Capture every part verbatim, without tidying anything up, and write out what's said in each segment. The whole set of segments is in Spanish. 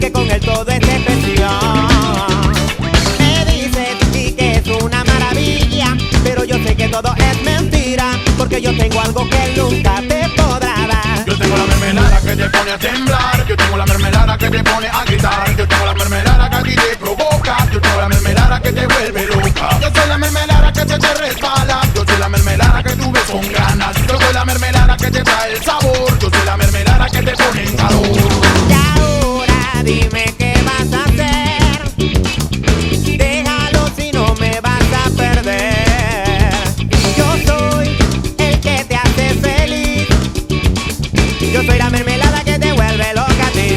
que con él todo es especial. Me dices y que es una maravilla, pero yo sé que todo es mentira, porque yo tengo algo que él nunca te podrá dar. Yo tengo la mermelada que te pone a temblar, yo tengo la mermelada que te pone a gritar, yo tengo la mermelada que a ti te provoca, yo tengo la mermelada que te vuelve loca. Yo soy la mermelada que se te resbala, yo soy la mermelada que tú ves con ganas, yo soy la mermelada que te trae el sabor, yo soy la mermelada que te pone en calor. Y ahora dime qué vas a hacer, déjalo si no me vas a perder. Yo soy el que te hace feliz, yo soy la mermelada que te vuelve loca a ti.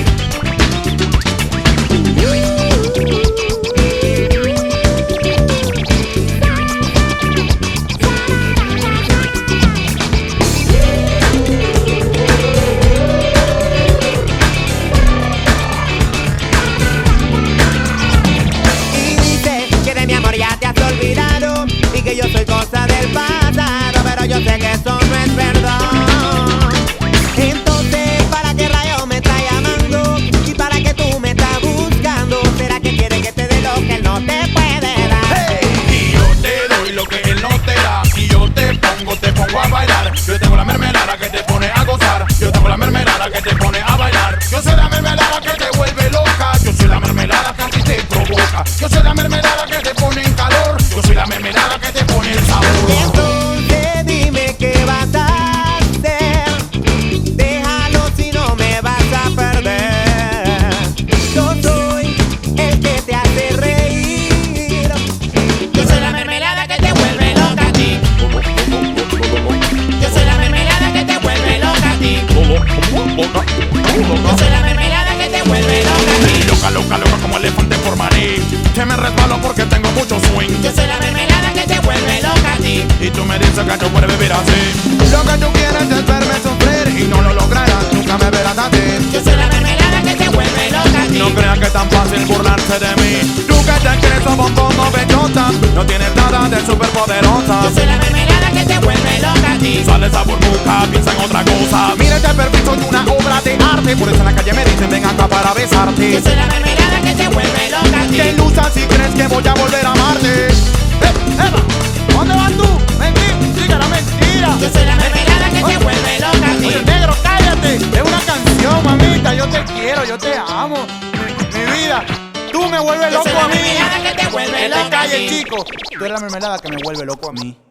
Y que yo soy cosa del pasado, pero yo sé que eso no es verdad. Entonces, ¿para qué rayo me está llamando? ¿Y para qué tú me estás buscando? ¿Será que quiere que te dé lo que él no te puede dar? Hey, y yo te doy lo que él no te da, y yo te pongo, te pongo a bailar. Yo tengo la mermelada que te pone a gozar, yo tengo la mermelada que te pone a bailar. Yo soy la mermelada que te vuelve loca, yo soy la mermelada que a ti te provoca, yo soy la mermelada que te pone en calor, yo soy la mermelada que te pone el sabor. Entonces dime qué vas a hacer, déjalo si no me vas a perder. Yo soy el que te hace reír, yo soy la mermelada que te vuelve loca a ti. Yo soy la mermelada que te vuelve loca a ti. Yo soy la mermelada que te vuelve loca a ti. Loca, loca, loca como elefante por maní, que me resbalo porque tengo mucho swing. Yo soy la mermelada que te vuelve loca a ti. Y tú me dices que yo puedo vivir así. Lo que tú quieres es verme sufrir, y no lo lograrás, nunca me verás a ti. Yo soy la mermelada que te vuelve loca a ti. No creas que es tan fácil burlarse de mí. Tú que te crees somos como bellota, no tienes nada de superpoderosa. Yo soy la mermelada que te vuelve loca a ti. Sale esa burbuja, piensa en otra cosa. Mira este perfil, soy una obra de arte, por eso en la calle me dicen ven acá para besarte. Yo soy la mermelada que te vuelve loca a ti. Te ilusas si crees que voy a volver a amarte. ¡Eh, Eva! ¿Dónde vas tú? Mentí, siga la mentira. Yo soy la mermelada que te vuelve loca a ti. Oye, negro, cállate. Es una canción, mamita. Yo te quiero, yo te amo. Mi, mi vida, tú me vuelves Yo loco soy la a mí. mermelada que te vuelve Que te loca a calles, ti. chico. Tú eres la mermelada que me vuelve loco a mí.